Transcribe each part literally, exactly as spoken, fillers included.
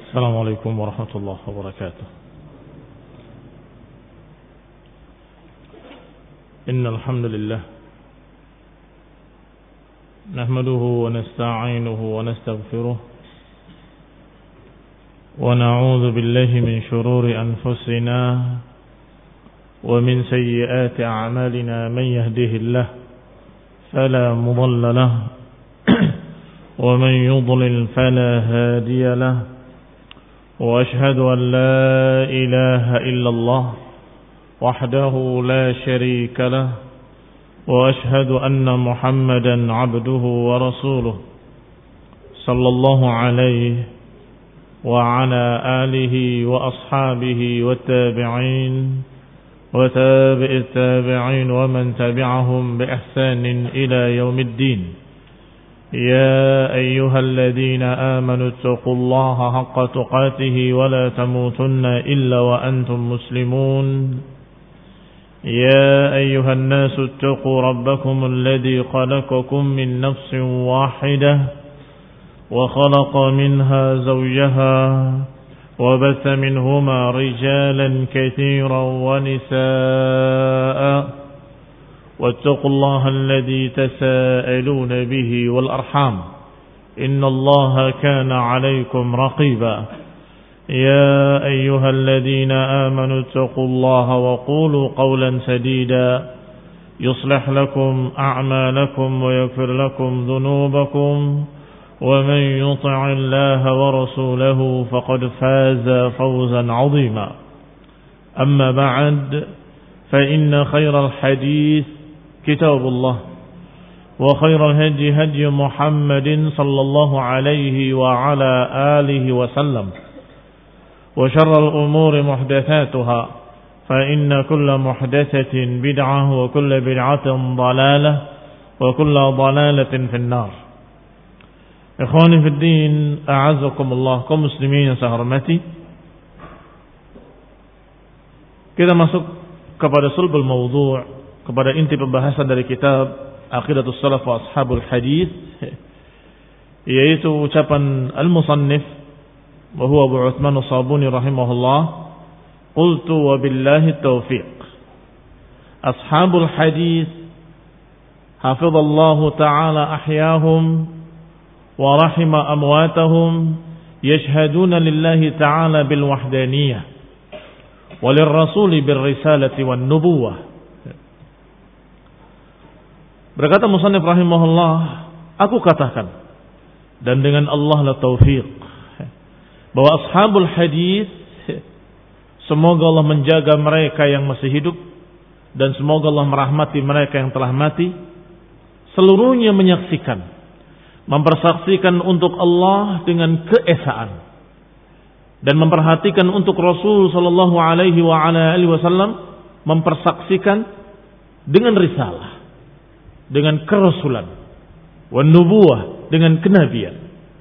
Assalamualaikum warahmatullahi wabarakatuh. Innal hamdalillah nahmaduhu wa nasta'inuhu wa nastaghfiruh wa na'udzu billahi min shururi anfusina wa min sayyiati a'malina man yahdihillahu fala mudilla lahu wa man yudlil fala hadiya lahu wa ashhadu an la ilaha illallah وحده لا شريك له وأشهد أن محمدا عبده ورسوله صلى الله عليه وعلى آله وأصحابه والتابعين وتابع التابعين ومن تبعهم بإحسان إلى يوم الدين يا أيها الذين آمنوا اتقوا الله حق تقاته ولا تموتن إلا وأنتم مسلمون يا أيها الناس اتقوا ربكم الذي خلقكم من نفس واحدة وخلق منها زوجها وبث منهما رجالا كثيرا ونساء واتقوا الله الذي تساءلون به والأرحام إن الله كان عليكم رقيبا يا أيها الذين آمنوا اتقوا الله وقولوا قولا سديدا يصلح لكم أعمالكم ويغفر لكم ذنوبكم ومن يطع الله ورسوله فقد فاز فوزا عظيما أما بعد فإن خير الحديث كتاب الله وخير الهدي هدي محمد صلى الله عليه وعلى آله وسلم وشر الأمور محدثاتها فإن كل محدثة بدعة وكل بدعة ضلالة وكل ضلالة في النار. Ikhwani fi din, a'azzakumullah, kaum muslimin yang saya hormati. Kita masuk kepada sulbul mawdu', kepada inti pembahasan dari kitab Aqidatus Salaf wa Ashabul Hadis, yaitu ucapan al-musannif wa huwa Abu Utsman As-Sabuni rahimahullah, qultu wa billahi taufiq. Ashabul hadis hafizallahu ta'ala ahyahum wa rahima amwatahum yashhaduna lillahi ta'ala bil wahdaniyah wa lirrasuli bir risalati wan nubuwah. Berkata musannif rahimahullah, aku katakan dan dengan Allah la taufiq, bahwa ashabul hadis, semoga Allah menjaga mereka yang masih hidup dan semoga Allah merahmati mereka yang telah mati, seluruhnya menyaksikan, mempersaksikan untuk Allah dengan keesaan dan memperhatikan untuk Rasul sallallahu alaihi wa ala alihi wasallam, mempersaksikan dengan risalah, dengan kerasulan, wan nubuwah, dengan kenabian.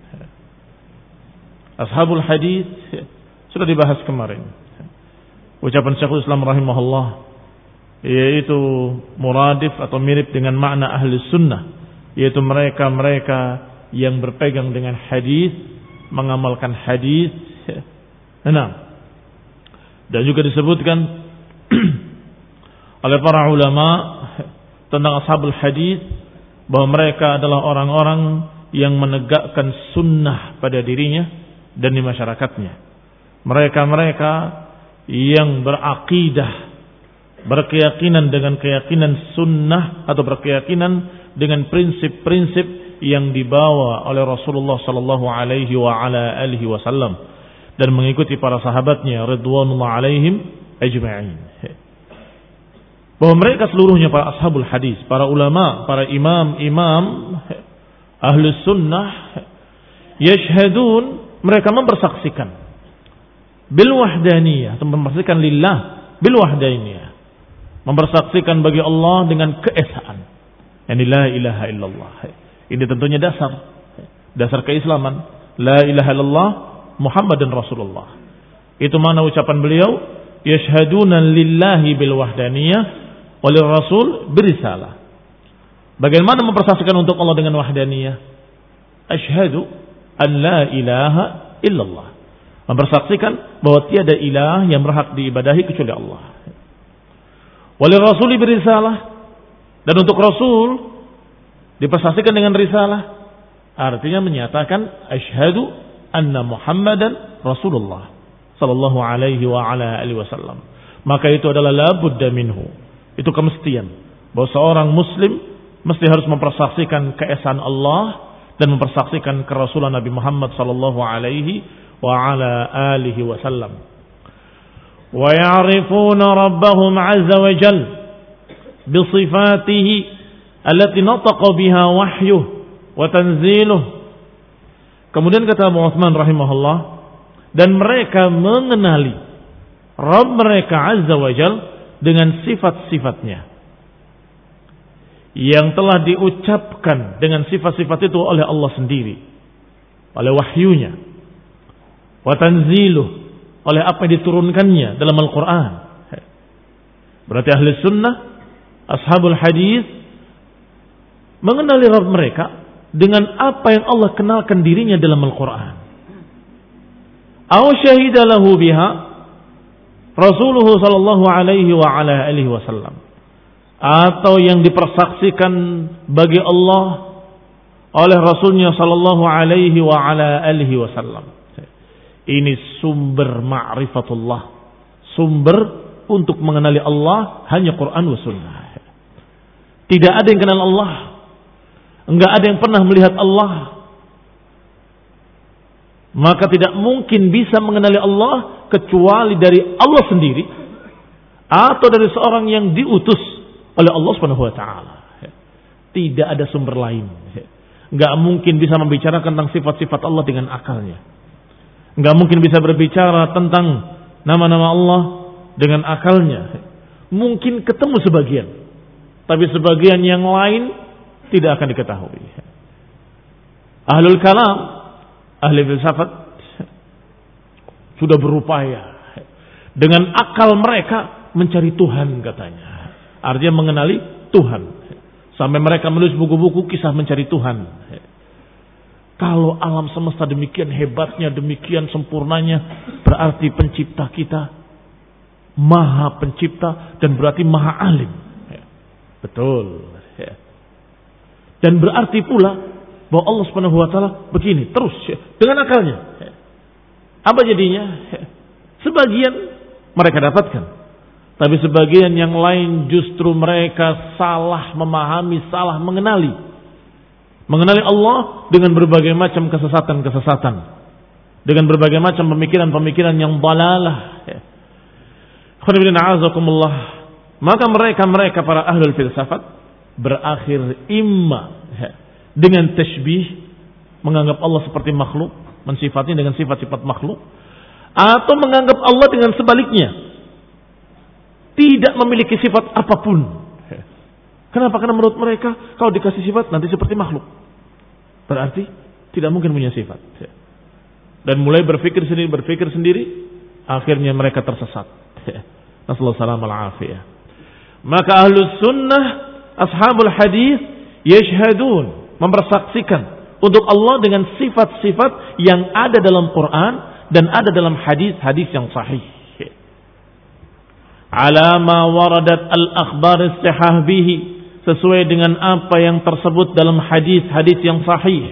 Ashabul hadis sudah dibahas kemarin. Ucapan Syekhul Islam rahimahullah, yaitu muradif atau mirip dengan makna ahli sunnah, yaitu mereka-mereka yang berpegang dengan hadis, mengamalkan hadis. Nah, dan juga disebutkan oleh para ulama tentang ashabul hadis bahwa mereka adalah orang-orang yang menegakkan sunnah pada dirinya dan di masyarakatnya. Mereka-mereka yang berakidah, berkeyakinan dengan keyakinan sunnah atau berkeyakinan dengan prinsip-prinsip yang dibawa oleh Rasulullah sallallahu alaihi wa ala alihi wasallam dan mengikuti para sahabatnya ridwanullah alaihim ajma'in. Bahwa mereka seluruhnya para ashabul hadis, para ulama, para imam-imam ahli sunnah, yashhadun, mereka mempersaksikan bil wahdaniyah, atau mempersaksikan lillah bil wahdaniyah, mempersaksikan bagi Allah dengan keesaan, yani la ilaha illallah. Ini tentunya dasar dasar keislaman, la ilaha illallah Muhammadun Rasulullah. Itu mana ucapan beliau, yashhaduna lillahi bil wahdaniyah walir rasul birisalah. Bagaimana mempersaksikan untuk Allah dengan wahdaniyah? Asyhadu an la ilaha illallah. Mempersaksikan bahwa tiada ilah yang berhak diibadahi kecuali Allah. Walil rasuli birisalah, dan untuk Rasul dipersaksikan dengan risalah, artinya menyatakan asyhadu anna Muhammadan Rasulullah sallallahu alaihi wa ala alihi wasallam. Maka itu adalah la budda minhu. Itu kemestian bahwa seorang muslim mesti harus mempersaksikan keesaan Allah dan mempersaksikan kerasulan Nabi Muhammad sallallahu alaihi wa ala alihi wasallam. Wa ya'rifuna rabbahum 'azza wa jalla bi sifatihi allati nataqa biha wahyuhu wa tanziluhu. Kemudian kata Abu Utsman rahimahullah, dan mereka mengenali Rabb mereka azza wa jalla dengan sifat-sifatnya yang telah diucapkan dengan sifat-sifat itu oleh Allah sendiri, oleh wahyunya, wa tanziluh, oleh apa yang diturunkannya dalam Al-Quran. Berarti ahli sunnah, ashabul hadis mengenali Rabb mereka dengan apa yang Allah kenalkan dirinya dalam Al-Quran. Aw syahida lahu biha Rasulullah sallallahu alaihi wa ala alihi wasallam, atau yang dipersaksikan bagi Allah oleh Rasulnya sallallahu alaihi wa ala alihi wasallam. Ini sumber ma'rifatullah, sumber untuk mengenali Allah hanya Quran wa sunnah. Tidak ada yang kenal Allah, enggak ada yang pernah melihat Allah, maka tidak mungkin bisa mengenali Allah kecuali dari Allah sendiri atau dari seorang yang diutus oleh Allah Subhanahu wa taala. Tidak ada sumber lain. Enggak mungkin bisa membicarakan tentang sifat-sifat Allah dengan akalnya. Enggak mungkin bisa berbicara tentang nama-nama Allah dengan akalnya. Mungkin ketemu sebagian, tapi sebagian yang lain tidak akan diketahui. Ahlul kalam, ahli filsafat sudah berupaya dengan akal mereka mencari Tuhan katanya. Artinya mengenali Tuhan. Sampai mereka menulis buku-buku kisah mencari Tuhan. Kalau alam semesta demikian hebatnya, demikian sempurnanya, berarti pencipta kita maha pencipta dan berarti maha alim. Betul. Dan berarti pula bahwa Allah Subhanahu wa taala begini terus dengan akalnya. Apa jadinya? Sebagian mereka dapatkan, tapi sebagian yang lain justru mereka salah memahami, salah mengenali. Mengenali Allah dengan berbagai macam kesesatan-kesesatan, dengan berbagai macam pemikiran-pemikiran yang dalalah. Maka mereka-mereka para ahlul filsafat berakhir imma dengan tashbih, menganggap Allah seperti makhluk, mensifatnya dengan sifat-sifat makhluk, atau menganggap Allah dengan sebaliknya, tidak memiliki sifat apapun. Kenapa? Karena menurut mereka kalau dikasih sifat nanti seperti makhluk, berarti tidak mungkin punya sifat. Dan mulai berpikir sendiri, berpikir sendiri, akhirnya mereka tersesat. Nasallahu salam al-afiyah. Maka ahlus sunnah, ashabul hadis yashhadun, mempersaksikan untuk Allah dengan sifat-sifat yang ada dalam Quran dan ada dalam hadis-hadis yang sahih. Ala ma waradat al-akhbar as-sahih bihi, sesuai dengan apa yang tersebut dalam hadis-hadis yang sahih.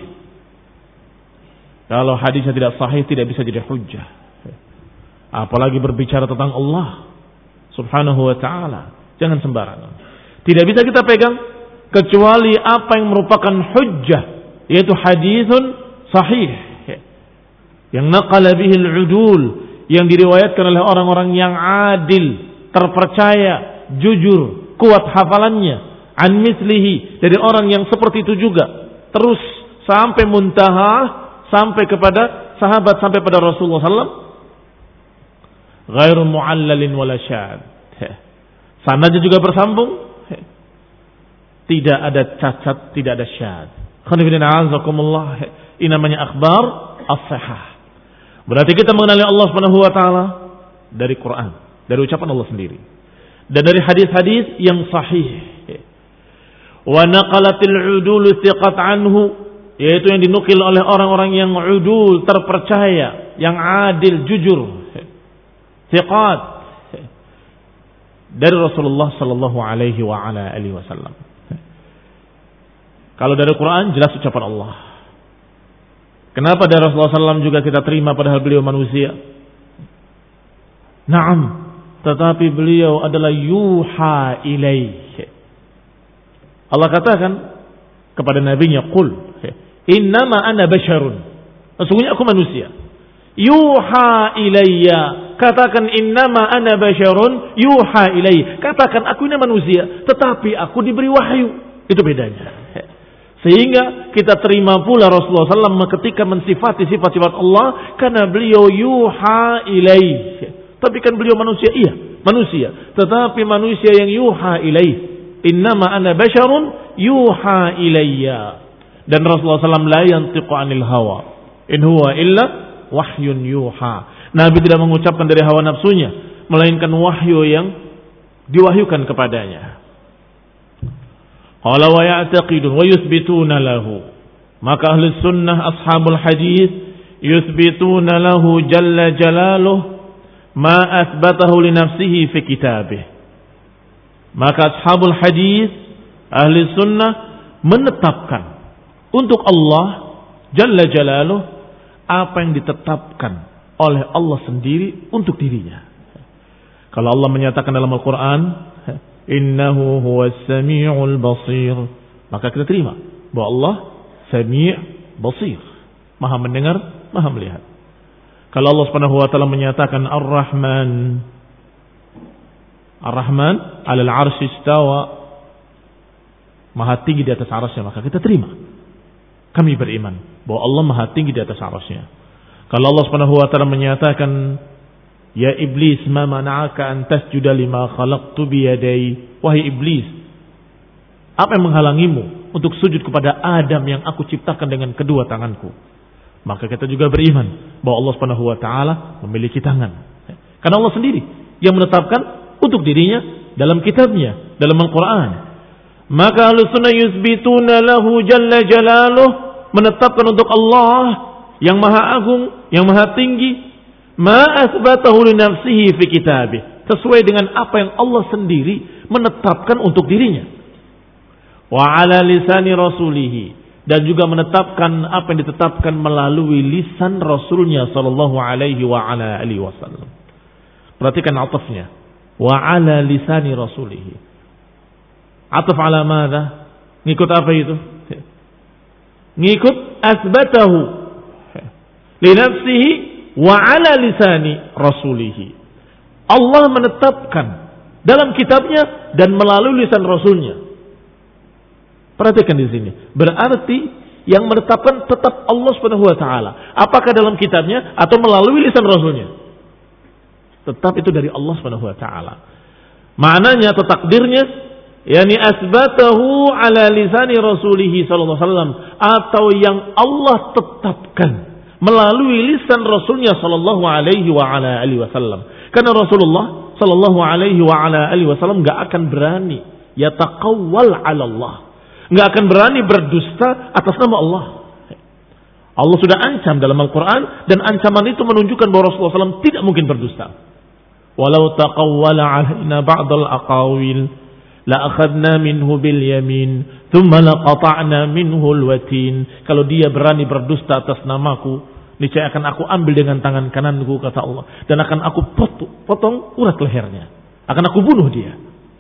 Kalau hadisnya tidak sahih tidak bisa jadi hujjah. Apalagi berbicara tentang Allah Subhanahu wa taala, jangan sembarangan. Tidak bisa kita pegang kecuali apa yang merupakan hujjah, yaitu hadisun sahih yang naqala bihi al-udul, yang diriwayatkan oleh orang-orang yang adil, terpercaya, jujur, kuat hafalannya, an mislihi, dari orang yang seperti itu juga, terus sampai muntaha, sampai kepada sahabat, sampai pada Rasulullah sallallahu alaihi wasallam, ghairu mu'allalin wala syad. Sanadnya juga bersambung, tidak ada cacat, tidak ada syad. Ini namanya akhbar as-sahih. Berarti kita mengenali Allah Subhanahu wa taala dari Quran, dari ucapan Allah sendiri, dan dari hadis-hadis yang sahih. Wa naqalatil udul thiqat anhu, yaitu yang dinukil oleh orang-orang yang udul, terpercaya, yang adil, jujur, thiqat, dari Rasulullah sallallahu alaihi wa ala alihi wasallam. Kalau dari Quran jelas ucapan Allah. Kenapa dari Rasulullah sallallahu alaihi wasallam juga kita terima padahal beliau manusia? Naam, tetapi beliau adalah yuha ilaih. Allah katakan kepada nabinya, qul innama ana basyarun, sesungguhnya aku manusia. Yuha ilayya, katakan innama ana basyarun yuha ilayya, katakan aku ini manusia tetapi aku diberi wahyu. Itu bedanya. Sehingga kita terima pula Rasulullah sallallahu alaihi wasallam ketika mensifati sifat-sifat Allah, karena beliau yuha ilayya. Tapi kan beliau manusia, iya manusia, tetapi manusia yang yuha ilayya. Innama ana basyarun yuha ilayya. Dan Rasulullah sallallahu alaihi wasallam la yantiqu anil hawa, in huwa illa wahyun yuha. Nabi tidak mengucapkan dari hawa nafsunya, melainkan wahyu yang diwahyukan kepadanya. Qala wa ya'taqidun wa yuthbituna lahu. Maka ahli sunnah ashabul hadis yuthbituna lahu jalla jalaluh ma athbatahu li nafsihi fi kitabih. Maka ashabul hadis, ahli sunnah menetapkan untuk Allah jalla jalaluh apa yang ditetapkan oleh Allah sendiri untuk dirinya. Kalau Allah menyatakan dalam Al-Quran, innahu huwas sami'ul basir, maka kita terima bahwa Allah sami' basir, maha mendengar, maha melihat. Kalau Allah Subhanahu wa taala menyatakan Ar-Rahman, Ar-Rahman 'alal 'arsy istawa, maha tinggi di atas 'arsy-Nya, maka kita terima. Kami beriman bahwa Allah maha tinggi di atas 'arsy-Nya. Kalau Allah Subhanahu wa taala menyatakan, ya iblis ma mana'aka an tasjuda lima khalaqtu bi yadai, wahai iblis, apa yang menghalangimu untuk sujud kepada Adam yang aku ciptakan dengan kedua tanganku? Maka kita juga beriman bahwa Allah Subhanahu wa taala memiliki tangan. Karena Allah sendiri yang menetapkan untuk dirinya dalam kitabnya, dalam Al-Qur'an. Maka Ahlussunnah yusbituna lahu jalla jalaluh, menetapkan untuk Allah yang maha agung, yang maha tinggi, ma asbatahu li nafsihi fi kitabih, sesuai dengan apa yang Allah sendiri menetapkan untuk dirinya. Wa ala lisani rasulihi, dan juga menetapkan apa yang ditetapkan melalui lisan Rasulnya sallallahu alaihi wa ala alihi wasallam. Perhatikan atafnya, wa ala lisani rasulihi. Ataf ala madza? Ngikut apa itu? Ngikut asbatahu li nafsihi wa ala lisani rasulihi. Allah menetapkan dalam kitabnya dan melalui lisan rasulnya. Perhatikan di sini. Berarti yang menetapkan tetap Allah Subhanahu wa taala. Apakah dalam kitabnya atau melalui lisan rasulnya? Tetap itu dari Allah Subhanahu wa taala. Maknanya atau takdirnya, yakni asbatahu ala lisani rasulihi sallallahu alaihi wasallam, atau yang Allah tetapkan melalui lisan rasulnya sallallahu alaihi wa ala alihi wasallam. Karena Rasulullah sallallahu alaihi wa ala alihi wasallam enggak akan berani yataqawwal ala Allah, enggak akan berani berdusta atas nama Allah. Allah sudah ancam dalam Al-Quran, dan ancaman itu menunjukkan bahwa Rasulullah sallallahu alaihi wasallam tidak mungkin berdusta. Walau taqawwala alaina ba'dal aqawil la akhadna minhu bil yamin thumma laqata'na minhu al watin. Kalau dia berani berdusta atas namaku, niscaya akan aku ambil dengan tangan kananku, kata Allah, dan akan aku potong, potong urat lehernya, akan aku bunuh dia.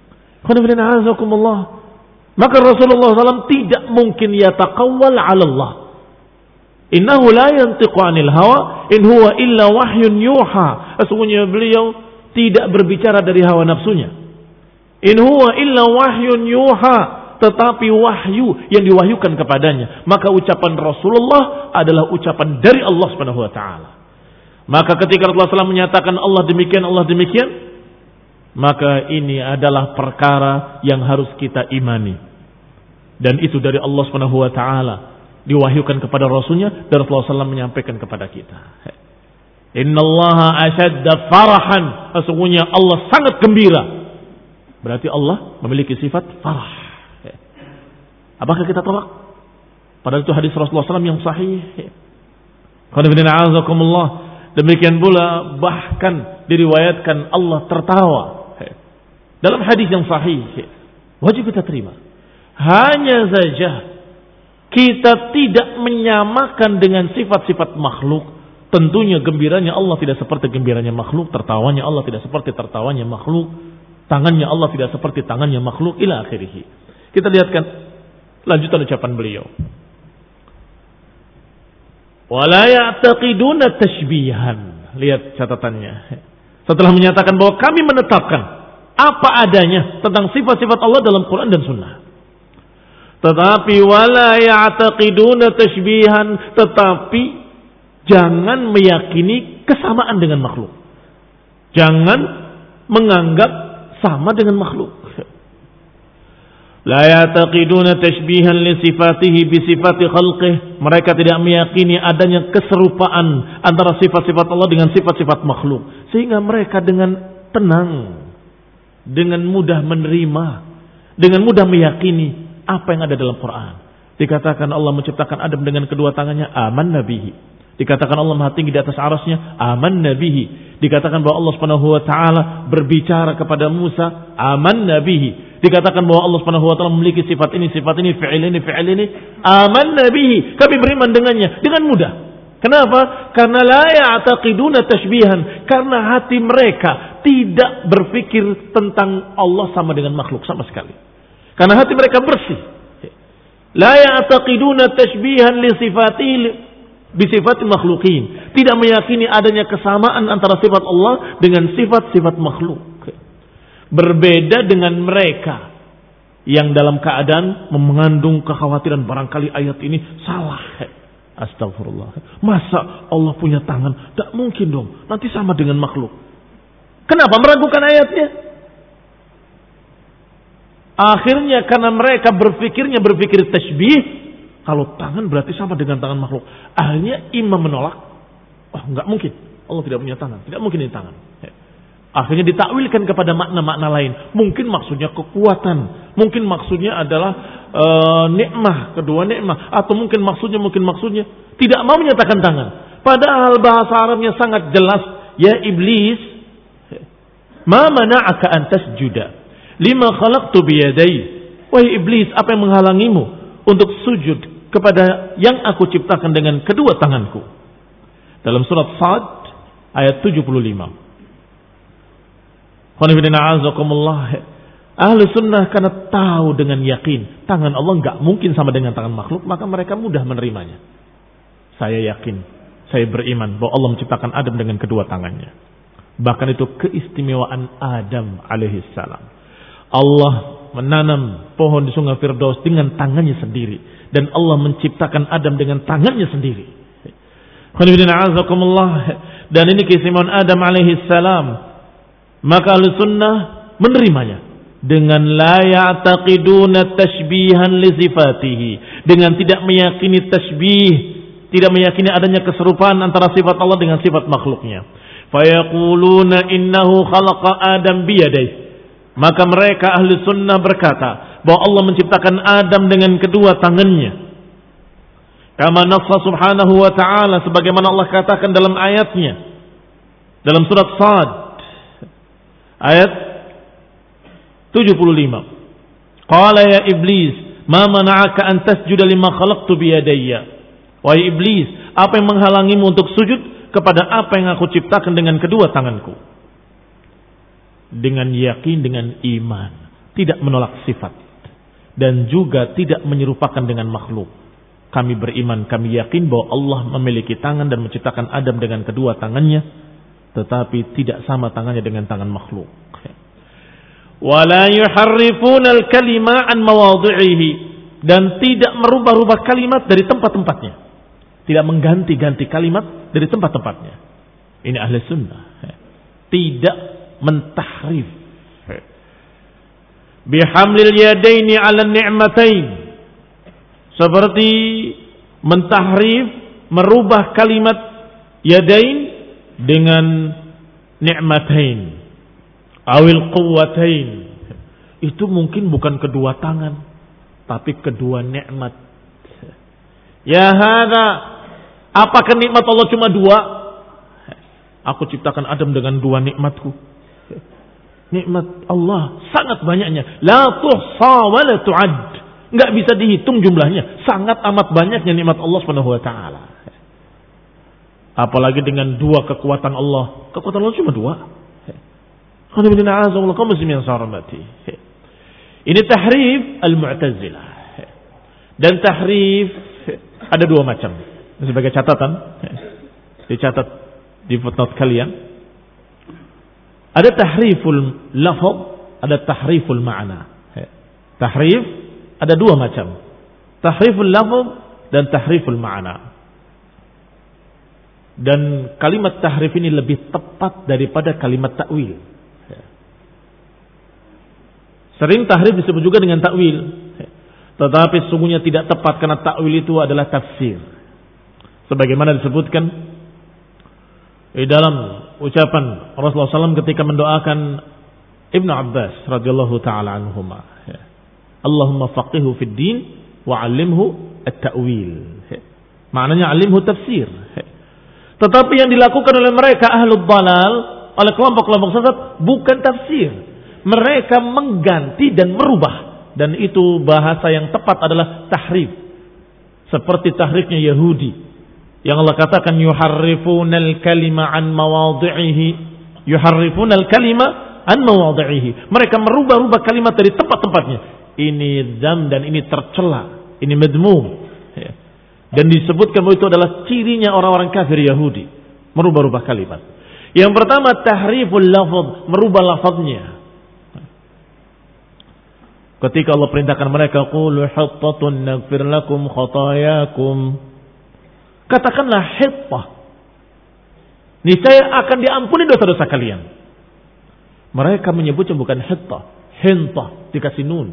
Maka Rasulullah sallallahu alaihi wasallam tidak mungkin yataqawwal 'ala Allah. Innahu la yantiqu 'anil hawa in huwa illa wahyun yuha. Sesungguhnya beliau tidak berbicara dari hawa nafsunya. In huwa illa wahyun yuha, tetapi wahyu yang diwahyukan kepadanya. Maka ucapan Rasulullah adalah ucapan dari Allah Subhanahu wa taala. Maka ketika Rasulullah sallallahu alaihi wasallam menyatakan Allah demikian, Allah demikian, maka ini adalah perkara yang harus kita imani. Dan itu dari Allah Subhanahu wa taala, diwahyukan kepada Rasulnya, dan Rasulullah sallallahu alaihi wasallam menyampaikan kepada kita. Innallaha ashadda farahan, sesungguhnya Allah sangat gembira. Berarti Allah memiliki sifat farah. Apakah kita tolak? Padahal itu hadis Rasulullah shallallahu alaihi wasallam yang sahih. Demikian pula bahkan diriwayatkan Allah tertawa dalam hadis yang sahih. Wajib kita terima. Hanya saja kita tidak menyamakan dengan sifat-sifat makhluk. Tentunya gembiranya Allah tidak seperti gembiranya makhluk, tertawanya Allah tidak seperti tertawanya makhluk, tangannya Allah tidak seperti tangannya makhluk, ila akhirih. Kita lihatkan lanjutan ucapan beliau. Wala ya'taqiduna tashbihan. Lihat catatannya. Setelah menyatakan bahwa kami menetapkan apa adanya tentang sifat-sifat Allah dalam Quran dan Sunnah. Tetapi wala ya'taqiduna tashbihan, tetapi jangan meyakini kesamaan dengan makhluk. Jangan menganggap sama dengan makhluk. La ya'taqiduna tashbihan li sifatihi bi sifati khalqih. Mereka tidak meyakini adanya keserupaan antara sifat-sifat Allah dengan sifat-sifat makhluk. Sehingga mereka dengan tenang, dengan mudah menerima, dengan mudah meyakini apa yang ada dalam Quran. Dikatakan Allah menciptakan Adam dengan kedua tangannya, aman nabihi. Dikatakan Allah Maha Tinggi di atas arasnya, aman nabihi. Dikatakan bahwa Allah Subhanahu wa taala berbicara kepada Musa, aman nabihi. Dikatakan bahwa Allah Subhanahu wa taala memiliki sifat ini, sifat ini, fi'il ini, fi'il ini, aman nabihi. Kami beriman dengannya dengan mudah. Kenapa? Karena la ya'taqiduna tashbihan, karena hati mereka tidak berpikir tentang Allah sama dengan makhluk sama sekali. Karena hati mereka bersih. La ya'taqiduna tashbihan li sifatihi bi sifati makhluqin. Tidak meyakini adanya kesamaan antara sifat Allah dengan sifat-sifat makhluk. Berbeda dengan mereka yang dalam keadaan mengandung kekhawatiran barangkali ayat ini salah. Astagfirullah. Masa Allah punya tangan? Tak mungkin dong. Nanti sama dengan makhluk. Kenapa meragukan ayatnya? Akhirnya karena mereka berpikirnya berpikir tasbih. Kalau tangan berarti sama dengan tangan makhluk. Akhirnya imam menolak. Oh, enggak mungkin. Allah tidak punya tangan. Tidak mungkin ini tangan. Akhirnya ditakwilkan kepada makna-makna lain. Mungkin maksudnya kekuatan. Mungkin maksudnya adalah e, nikmah. Kedua nikmah. Atau mungkin maksudnya, mungkin maksudnya. Tidak mau menyatakan tangan. Padahal bahasa Arabnya sangat jelas. Ya iblis. Ma mana'aka an tasjuda lima khalaqtu biyadai. Wahai iblis, apa yang menghalangimu untuk sujud kepada yang aku ciptakan dengan kedua tanganku? Dalam surat Sad ayat tujuh puluh lima. Ahlu sunnah karena tahu dengan yakin tangan Allah enggak mungkin sama dengan tangan makhluk, maka mereka mudah menerimanya. Saya yakin, saya beriman bahwa Allah menciptakan Adam dengan kedua tangannya. Bahkan itu keistimewaan Adam alaihissalam. Allah menanam pohon di sungai Firdaus dengan tangannya sendiri, dan Allah menciptakan Adam dengan tangannya sendiri. Dan ini keistimewaan Adam alaihissalam. Maka ahlu sunnah menerimanya dengan la ya'taqiduna tashbihan li sifatihi, dengan tidak meyakini tasbih, tidak meyakini adanya keserupaan antara sifat Allah dengan sifat makhluknya. Fayaquluna innahu khalaqa Adam biyadayhi. Maka mereka ahli sunnah berkata bahwa Allah menciptakan Adam dengan kedua tangannya. Kama nassa subhanahu wa ta'ala, sebagaimana Allah katakan dalam ayatnya dalam surat Sad ayat tujuh puluh lima. Qala ya iblis, ma mana'aka an tasjuda lima khalaqtu biyadayya. Wahai iblis, apa yang menghalangimu untuk sujud kepada apa yang aku ciptakan dengan kedua tanganku? Dengan yakin, dengan iman, tidak menolak sifat dan juga tidak menyerupakan dengan makhluk. Kami beriman, kami yakin bahwa Allah memiliki tangan dan menciptakan Adam dengan kedua tangannya, tetapi tidak sama tangannya dengan tangan makhluk. Wala yuharrifuna al-kalima an mawadhi'ihi, dan tidak merubah-rubah kalimat dari tempat-tempatnya. Tidak mengganti-ganti kalimat dari tempat-tempatnya. Ini ahli sunnah. Tidak mentahrif. Bihamlil yadaini 'ala ni'matain. Seperti mentahrif, merubah kalimat yadain dengan ni'matain. Awil quwwatain. Itu mungkin bukan kedua tangan, tapi kedua nikmat. Ya hadza, apakah nikmat Allah cuma dua? Aku ciptakan Adam dengan dua nikmatku. Nikmat Allah sangat banyaknya. La tuhsa wa la tu'ad. Enggak bisa dihitung jumlahnya. Sangat amat banyaknya nikmat Allah Subhanahu wa taala. Apalagi dengan dua kekuatan Allah. Kekuatan Allah cuma dua. Ini tahrif al-Mu'tazilah. Dan tahrif ada dua macam. Sebagai catatan, dicatat di footnote kalian. Ada tahriful lafaz, ada tahriful ma'na. Tahrif ada dua macam. Tahriful lafaz dan tahriful ma'na. Dan kalimat tahrif ini lebih tepat daripada kalimat takwil. Sering tahrif disebut juga dengan takwil. Tetapi sungguhnya tidak tepat karena takwil itu adalah tafsir. Sebagaimana disebutkan di dalam ucapan Rasulullah shallallahu alaihi wasallam ketika mendoakan Ibnu Abbas radhiyallahu taala anhuma. Allahumma faqihhu fid din wa 'allimhu at-ta'wil. Maknanya 'allimhu tafsir. Tetapi yang dilakukan oleh mereka ahlul dalal, oleh kelompok-kelompok sesat bukan tafsir. Mereka mengganti dan merubah, dan itu bahasa yang tepat adalah tahrif. Seperti tahrifnya Yahudi. Yang Allah katakan yuharrifunal kalima an mawadhi'ihi, yuharrifunal kalima an mawadhi'ihi. Mereka merubah-rubah kalimat dari tempat-tempatnya. Ini dzam dan ini tercela, ini madmum. Ya. Dan disebutkan bahwa itu adalah cirinya orang-orang kafir Yahudi, merubah-rubah kalimat. Yang pertama tahriful lafaz, merubah lafaznya. Ketika Allah perintahkan mereka qulu hattatun naghfir lakum khatayakum, katakanlah hittah, niscaya akan diampuni dosa-dosa kalian. Mereka menyebutnya bukan hittah, hintah, dikasih nun,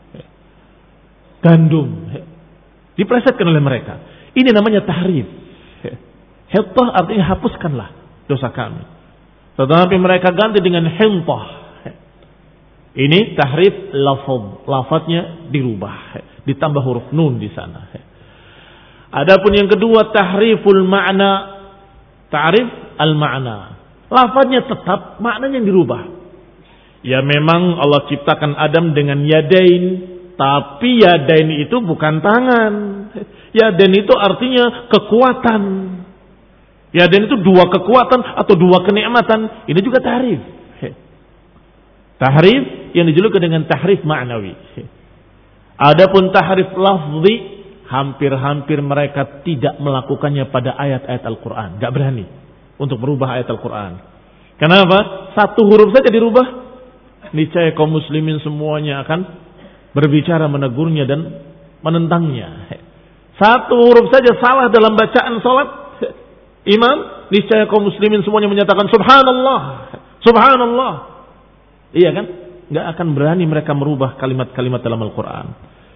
gandum, dipresetkan oleh mereka. Ini namanya tahrif. Hittah artinya hapuskanlah dosa kami, tetapi mereka ganti dengan hintah. Ini tahrif lafaz, lafaznya dirubah, ditambah huruf nun di sana. Adapun yang kedua tahriful ma'na, ta'rif al-ma'na. Lafaznya tetap, maknanya yang dirubah. Ya memang Allah ciptakan Adam dengan yadain, tapi yadain itu bukan tangan. Yadain itu artinya kekuatan. Yadain itu dua kekuatan atau dua kenikmatan. Ini juga tahrif. Tahrif yang dijulukan dengan tahrif ma'nawi. Adapun tahrif lafzi, hampir-hampir mereka tidak melakukannya pada ayat-ayat Al-Quran. Gak berani untuk merubah ayat Al-Quran. Kenapa? Satu huruf saja dirubah, niscaya kaum muslimin semuanya akan berbicara menegurnya dan menentangnya. Satu huruf saja salah dalam bacaan salat imam, niscaya kaum muslimin semuanya menyatakan subhanallah, subhanallah. Iya kan? Gak akan berani mereka merubah kalimat-kalimat dalam Al-Quran.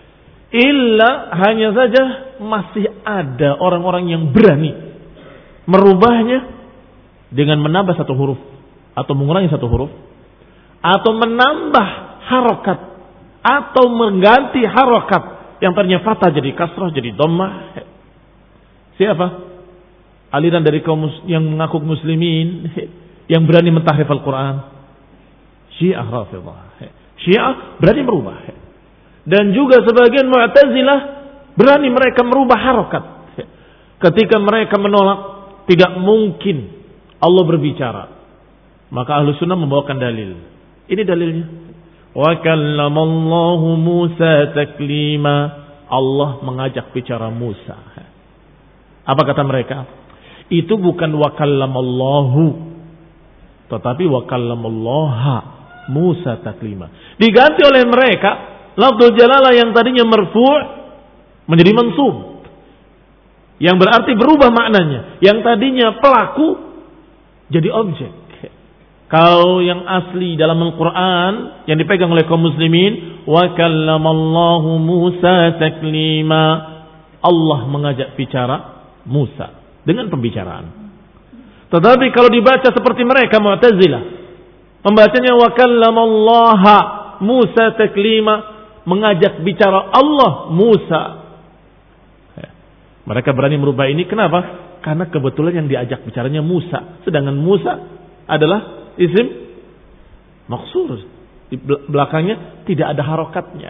Illa hanya saja masih ada orang-orang yang berani merubahnya dengan menambah satu huruf atau mengurangi satu huruf atau menambah harokat atau mengganti harokat yang tadinya fathah jadi kasrah jadi dhammah. Siapa? Aliran dari kaum yang mengaku muslimin yang berani mentahrif Al-Quran. Syiah Rafidhah. Syiah berani merubah. Dan juga sebagian Mu'tazilah berani mereka merubah harokat. Ketika mereka menolak tidak mungkin Allah berbicara, maka Ahlus Sunnah membawakan dalil. Ini dalilnya. Wa kallamallahu Musa taklima. Allah mengajak bicara Musa. Apa kata mereka? Itu bukan wa kallamallahu, tetapi wa kallamallaha Musa taklima. Diganti oleh mereka lafzul jalalah yang tadinya marfu' menjadi mansub, yang berarti berubah maknanya. Yang tadinya pelaku jadi objek. Kalau yang asli dalam Al-Quran yang dipegang oleh kaum muslimin, wa kallamallahu Musa taklima, Allah mengajak bicara Musa dengan pembicaraan. Tetapi kalau dibaca seperti mereka Mu'tazilah, membacanya wa kallamallaha Musa taklima, mengajak bicara Allah Musa. Mereka berani merubah ini. Kenapa? Karena kebetulan yang diajak bicaranya Musa. Sedangkan Musa adalah isim maksur. Di belakangnya tidak ada harokatnya.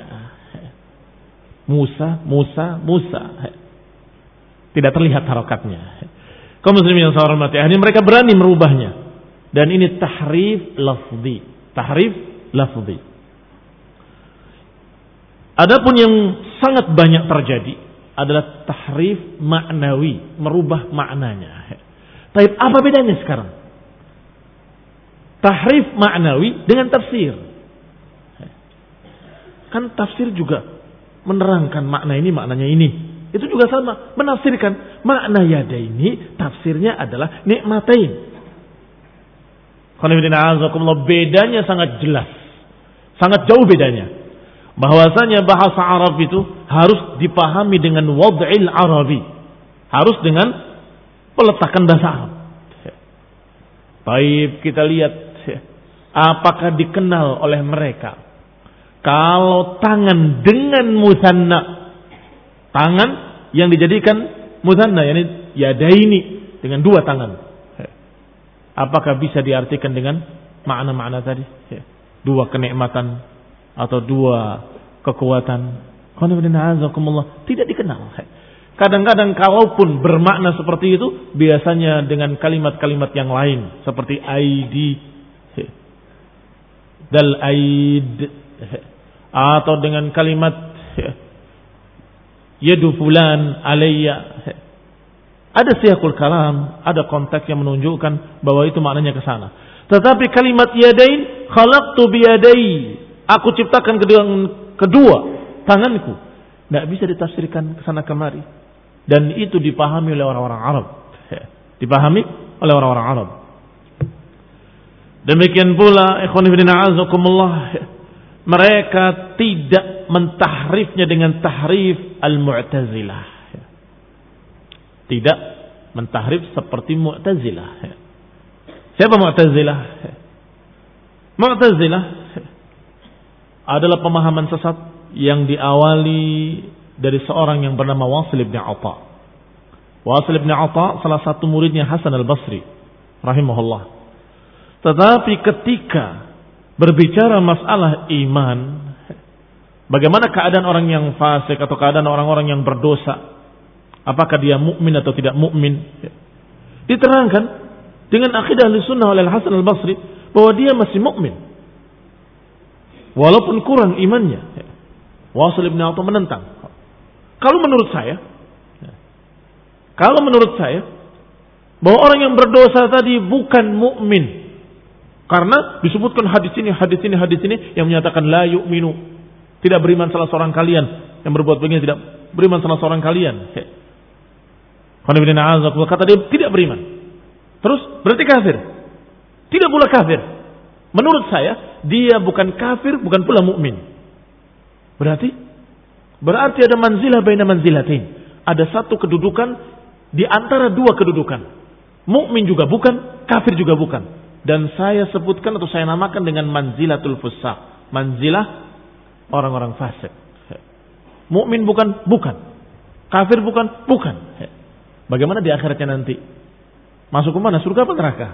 Musa, Musa, Musa. Tidak terlihat harokatnya. Kaum muslimin yang saya hormati, akhirnya mereka berani merubahnya. Dan ini tahrif lafzi. Tahrif lafzi. Adapun yang sangat banyak terjadi adalah tahrif maknawi, merubah maknanya. Tapi apa bedanya sekarang? Tahrif maknawi dengan tafsir. Kan tafsir juga menerangkan makna ini, maknanya ini. Itu juga sama, menafsirkan makna yada ini, tafsirnya adalah nikmatain. Bedanya sangat jelas, sangat jauh bedanya. Bahwasanya bahasa Arab itu harus dipahami dengan wad'il Arabi, harus dengan peletakan bahasa Arab. Baik, kita lihat apakah dikenal oleh mereka kalau tangan dengan musanna, tangan yang dijadikan musanna, yakni yadaini, dengan dua tangan, apakah bisa diartikan dengan makna-makna tadi? Dua kenikmatan atau dua kekuatan. Tidak dikenal. Kadang-kadang kalaupun bermakna seperti itu, biasanya dengan kalimat-kalimat yang lain seperti aidi, dal aid, atau dengan kalimat yadu fulan alayya. Ada siyaqul kalam, ada konteks yang menunjukkan bahwa itu maknanya ke sana. Tetapi kalimat yadain, khalaqtu biyadai, aku ciptakan kedua, kedua tanganku, tidak bisa ditafsirkan ke sana kemari. Dan itu dipahami oleh orang-orang Arab. Dipahami oleh orang-orang Arab. Demikian pula ikhwan fillah azakumullah, mereka tidak mentahrifnya dengan tahrif al-Mu'tazilah. Tidak mentahrif seperti Mu'tazilah. Siapa Mu'tazilah? Mu'tazilah adalah pemahaman sesat yang diawali dari seorang yang bernama Wasil bin Atha. Wasil bin Atha salah satu muridnya Hasan al-Basri rahimahullah. Tetapi ketika berbicara masalah iman, bagaimana keadaan orang yang fasik atau keadaan orang-orang yang berdosa, apakah dia mukmin atau tidak mukmin, diterangkan dengan akidah Ahlussunnah oleh Hasan al-Basri bahwa dia masih mukmin walaupun kurang imannya. Wasil bin Atha menentang. Kalau menurut saya, kalau menurut saya, bahwa orang yang berdosa tadi bukan mukmin, karena disebutkan hadis ini, hadis ini, hadis ini yang menyatakan la yu'minu, tidak beriman salah seorang kalian yang berbuat begini, tidak beriman salah seorang kalian. Kata dia tidak beriman. Terus berarti kafir? Tidak pula kafir. Menurut saya dia bukan kafir, bukan pula mukmin. Berarti berarti ada manzilah baina manzilatain. Ada satu kedudukan di antara dua kedudukan. Mukmin juga bukan, kafir juga bukan. Dan saya sebutkan atau saya namakan dengan manzilatul fusaq, manzilah orang-orang fasik. Mukmin bukan, bukan. Kafir bukan, bukan. Bagaimana di akhiratnya nanti? Masuk ke mana? Surga apa neraka?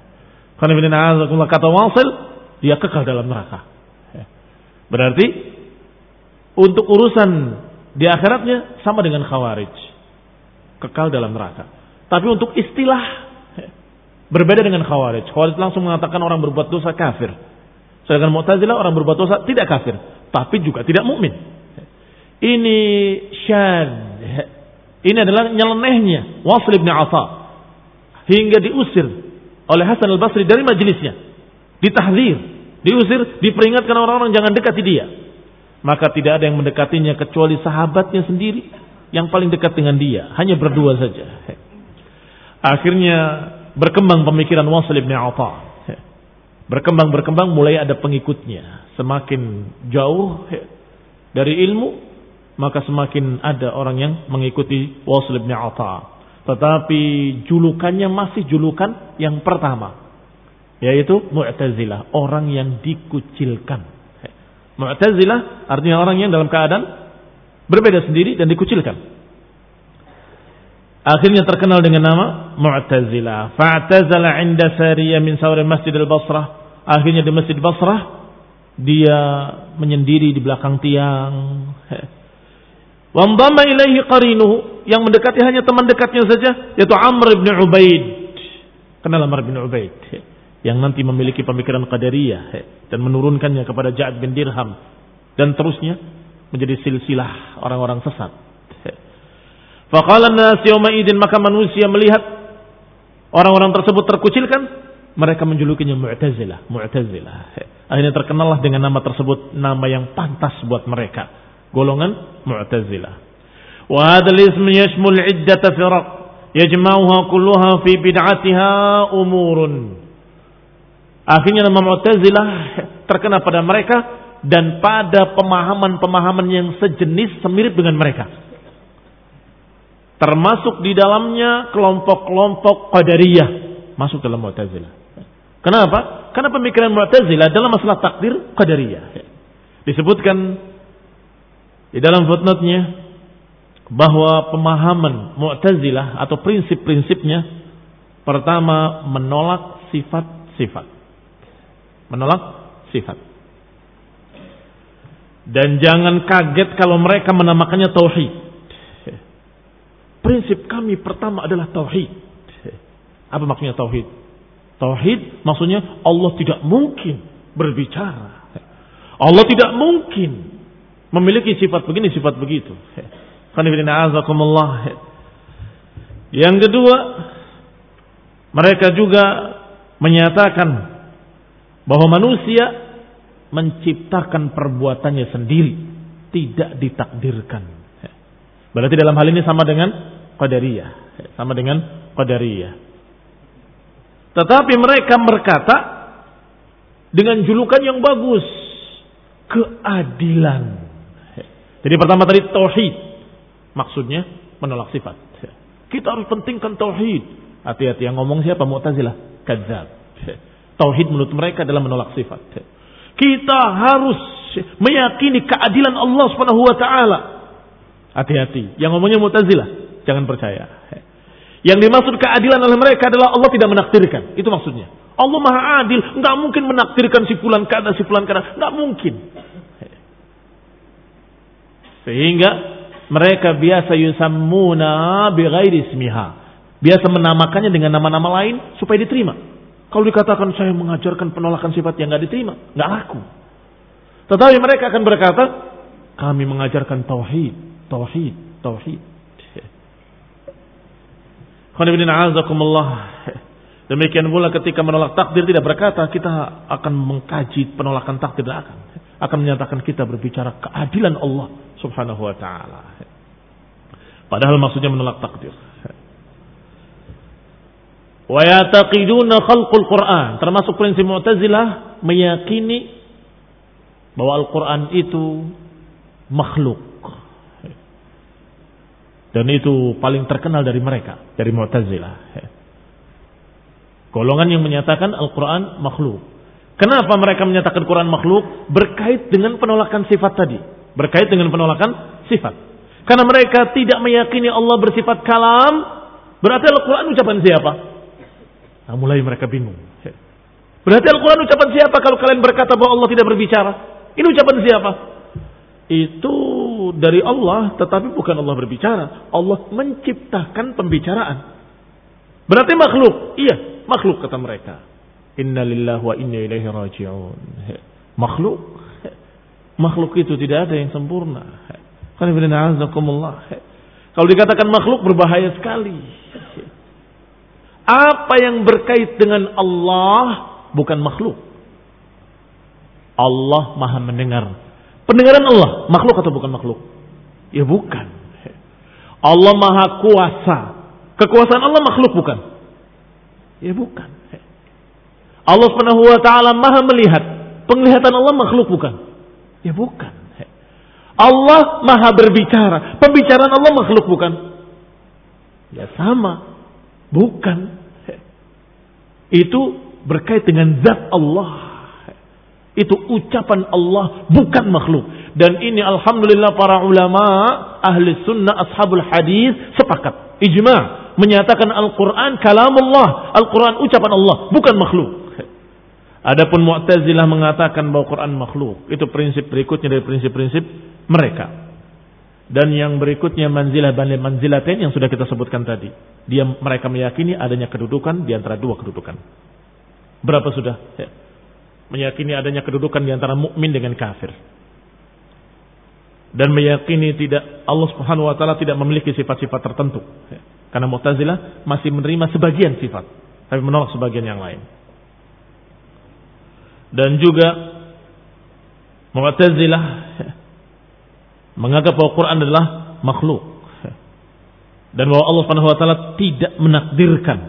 Kata Wasil, dia kekal dalam neraka. Berarti untuk urusan di akhiratnya sama dengan Khawarij, kekal dalam neraka. Tapi untuk istilah berbeda dengan Khawarij. Khawarij langsung mengatakan orang berbuat dosa kafir. Sedangkan Mu'tazilah orang berbuat dosa tidak kafir, tapi juga tidak mukmin. Ini syadz. Ini adalah nyelenehnya Wasil bin Atha hingga diusir oleh Hasan al-Basri dari majelisnya, ditahdzir, diusir, diperingatkan orang-orang jangan dekati dia. Maka tidak ada yang mendekatinya kecuali sahabatnya sendiri yang paling dekat dengan dia, hanya berdua saja. Akhirnya berkembang pemikiran Wasil bin Atha. Berkembang-berkembang mulai ada pengikutnya. Semakin jauh dari ilmu, maka semakin ada orang yang mengikuti Wasil bin Atha. Tetapi julukannya masih julukan yang pertama, yaitu Mu'tazilah, orang yang dikucilkan. Mu'tazilah artinya orang yang dalam keadaan berbeda sendiri dan dikucilkan. Akhirnya terkenal dengan nama Mu'tazilah. Fa'tazala 'inda sariyah min sawri Masjid al-Basrah. Akhirnya di Masjid Basrah dia menyendiri di belakang tiang. Wa ndamma ilaihi qarinuhu, yang mendekati hanya teman dekatnya saja, yaitu Amr bin Ubaid. Kenal Amr bin Ubaid yang nanti memiliki pemikiran Qadariyah dan menurunkannya kepada Ja'ad bin Dirham dan terusnya menjadi silsilah orang-orang sesat. Faqala an-nas yawma idin, maka manusia melihat orang-orang tersebut terkucilkan, mereka menjulukinya Mu'tazilah, Mu'tazilah. Akhirnya terkenallah dengan nama tersebut, nama yang pantas buat mereka, golongan Mu'tazilah. Wa hadzal ism yashmul 'iddata firaq yajma'uha kulluha fi bid'atiha umurun. Akhirnya nama Mu'tazilah terkena pada mereka dan pada pemahaman-pemahaman yang sejenis semirip dengan mereka. Termasuk di dalamnya kelompok-kelompok Qadariyah masuk dalam Mu'tazilah. Kenapa? Karena pemikiran Mu'tazilah dalam masalah takdir Qadariyah. Disebutkan di dalam footnote-nya bahwa pemahaman Mu'tazilah atau prinsip-prinsipnya, pertama menolak sifat-sifat. Menolak sifat. Dan jangan kaget kalau mereka menamakannya tauhid. Prinsip kami pertama adalah tauhid. Apa maksudnya tauhid? Tauhid maksudnya Allah tidak mungkin berbicara. Allah tidak mungkin memiliki sifat begini, sifat begitu. Yang kedua, mereka juga menyatakan bahwa manusia menciptakan perbuatannya sendiri, tidak ditakdirkan. Berarti dalam hal ini sama dengan Qadariyah, sama dengan Qadariyah. Tetapi mereka berkata dengan julukan yang bagus, keadilan. Jadi pertama tadi tauhid, maksudnya menolak sifat. Kita harus pentingkan tauhid. Hati-hati, yang ngomong siapa? Mu'tazilah, kadzab. Tauhid menurut mereka adalah menolak sifat. Kita harus meyakini keadilan Allah Subhanahu wa taala. Hati-hati, yang ngomongnya Mu'tazilah, jangan percaya. Yang dimaksud keadilan oleh mereka adalah Allah tidak menakdirkan. Itu maksudnya. Allah Maha Adil, enggak mungkin menakdirkan si fulan kada, si fulan kada, enggak mungkin. Sehingga mereka biasa yusammuna bighairi ismiha. Biasa menamakannya dengan nama-nama lain supaya diterima. Kalau dikatakan saya mengajarkan penolakan sifat yang enggak diterima, enggak laku. Tetapi mereka akan berkata, kami mengajarkan tauhid, tauhid, tauhid. Demikian pula ketika menolak takdir tidak berkata kita akan mengkaji penolakan takdir, tidak akan. Akan menyatakan kita berbicara keadilan Allah Subhanahu wa taala. Padahal maksudnya menolak takdir. Wa yataqiduna khalqul Qur'an, termasuk prinsip Mu'tazilah meyakini bahwa Al-Qur'an itu makhluk. Dan itu paling terkenal dari mereka, dari Mu'tazilah. Golongan yang menyatakan Al-Quran makhluk. Kenapa mereka menyatakan Quran makhluk? Berkait dengan penolakan sifat tadi. Berkait dengan penolakan sifat. Karena mereka tidak meyakini Allah bersifat kalam, berarti Al-Quran ucapan siapa? Nah, mulai mereka bingung. Berarti Al-Quran ucapan siapa kalau kalian berkata bahwa Allah tidak berbicara? Ini ucapan siapa? Itu dari Allah, tetapi bukan Allah berbicara. Allah menciptakan pembicaraan. Berarti makhluk. Iya, makhluk kata mereka. Inna lillahi wa inna ilaihi raji'un. Makhluk. Makhluk itu tidak ada yang sempurna. Kalau dikatakan makhluk berbahaya sekali. Apa yang berkait dengan Allah bukan makhluk. Allah Maha mendengar. Pendengaran Allah makhluk atau bukan makhluk? Ya bukan. Allah Maha kuasa. Kekuasaan Allah makhluk bukan? Ya bukan. Allah Subhanahu wa taala Maha melihat. Penglihatan Allah makhluk bukan? Ya bukan. Allah Maha berbicara. Pembicaraan Allah makhluk bukan? Ya sama. Bukan. Itu berkait dengan zat Allah. Itu ucapan Allah, bukan makhluk. Dan ini alhamdulillah para ulama ahli sunnah ashabul hadis sepakat, ijma', menyatakan Al-Quran kalamullah, Al-Quran ucapan Allah, bukan makhluk. Adapun Mu'tazilah mengatakan bahwa Quran makhluk. Itu prinsip berikutnya dari prinsip-prinsip mereka. Dan yang berikutnya manzilah bani manzilatain yang sudah kita sebutkan tadi. Dia mereka meyakini adanya kedudukan di antara dua kedudukan. Berapa sudah? Ya. Meyakini adanya kedudukan di antara mukmin dengan kafir. Dan meyakini tidak Allah Subhanahu wa taala tidak memiliki sifat-sifat tertentu. Ya. Karena Mu'tazilah masih menerima sebagian sifat, tapi menolak sebagian yang lain. Dan juga Mu'tazilah menganggap bahwa Quran adalah makhluk dan bahwa Allah Subhanahu wa taala tidak menakdirkan.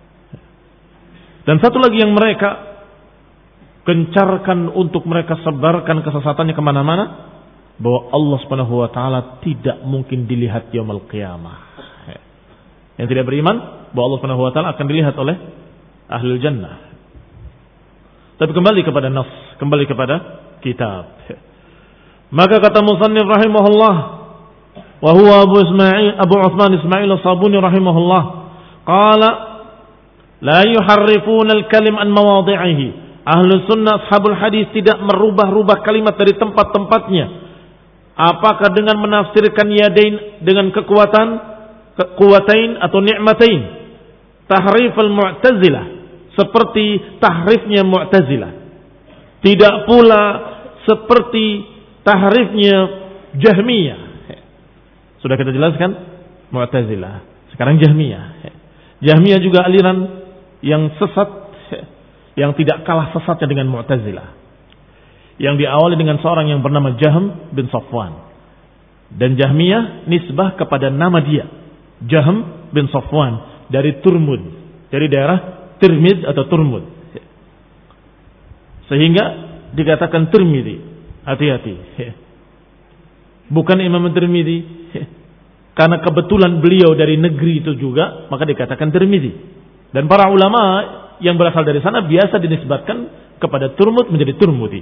Dan satu lagi yang mereka gencarkan untuk mereka sebarkan kesesatannya kemana-mana, bahwa Allah Subhanahu wa taala tidak mungkin dilihat yaumul qiyamah. Yang tidak beriman bahwa Allah Subhanahu wa taala akan dilihat oleh ahlul jannah. Tapi kembali kepada nas, kembali kepada kitab. Maka kata musannif rahimahullah, wa huwa Abu Ismail Abu Utsman Ismail As-Sabuni rahimahullah, qala la yuharrifuna al-kalim an mawadhi'ihi. Ahlus sunnah ashabul hadis tidak merubah-rubah kalimat dari tempat-tempatnya. Apakah dengan menafsirkan yadain dengan kekuatan kekuatain atau ni'matain? Tahrif al-Mu'tazilah seperti tahrifnya Mu'tazilah. Tidak pula seperti tahrifnya Jahmiyah. Sudah kita jelaskan Mu'tazilah. Sekarang Jahmiyah. Jahmiyah juga aliran yang sesat, yang tidak kalah sesatnya dengan Mu'tazilah. Yang diawali dengan seorang yang bernama Jahm bin Safwan. Dan Jahmiyah nisbah kepada nama dia, Jahm bin Safwan, dari Turmud, dari daerah Tirmidz atau Turmud. Sehingga dikatakan Tirmidzi. Hati-hati. Bukan Imam Tirmidzi. Karena kebetulan beliau dari negeri itu juga, maka dikatakan Tirmidzi. Dan para ulama yang berasal dari sana biasa dinisbatkan kepada Turmud menjadi Turmudi.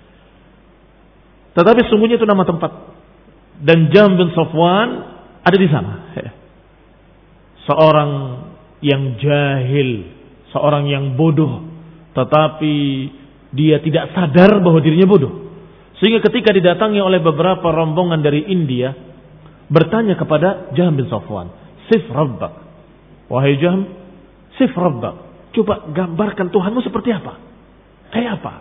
Tetapi sungguhnya itu nama tempat. Dan Jahm bin Safwan ada di sana. Seorang yang jahil, seorang yang bodoh, tetapi dia tidak sadar bahwa dirinya bodoh. Sehingga ketika didatangi oleh beberapa rombongan dari India, bertanya kepada Jahm bin Safwan, "Sif Rabbak." Wahai Jahm, sif Rabbak. Coba gambarkan Tuhanmu seperti apa? Kayak apa?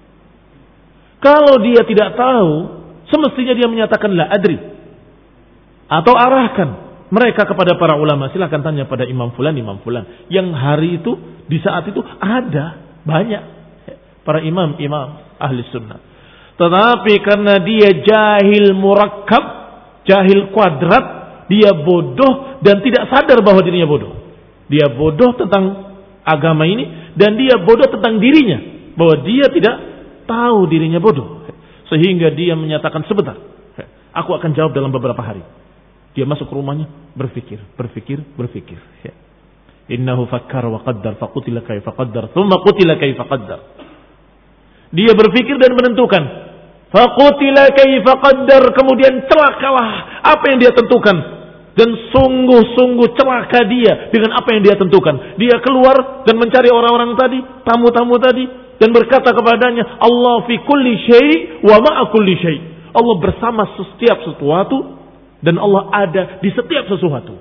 Kalau dia tidak tahu, semestinya dia menyatakan la adri. Atau arahkan mereka kepada para ulama. Silahkan tanya pada Imam Fulan, Imam Fulan. Yang hari itu, di saat itu ada banyak para imam-imam ahli sunnah. Tetapi karena dia jahil murakkab, jahil kuadrat, dia bodoh dan tidak sadar bahwa dirinya bodoh. Dia bodoh tentang agama ini dan dia bodoh tentang dirinya, bahwa dia tidak tahu dirinya bodoh. Sehingga dia menyatakan, sebentar, aku akan jawab dalam beberapa hari. Dia masuk ke rumahnya, berfikir, berfikir, berfikir. Ya. Innahu fakkar wa qaddar, faqutila kaifa qaddar, thumma qutila kaifa qaddar. Dia berfikir dan menentukan. Faqutila kaifa qaddar, kemudian celakalah apa yang dia tentukan. Dan sungguh-sungguh celaka dia dengan apa yang dia tentukan. Dia keluar dan mencari orang-orang tadi, tamu-tamu tadi, dan berkata kepadanya, Allah fi kulli syai' wa ma'a kulli syai'. Allah bersama setiap sesuatu dan Allah ada di setiap sesuatu.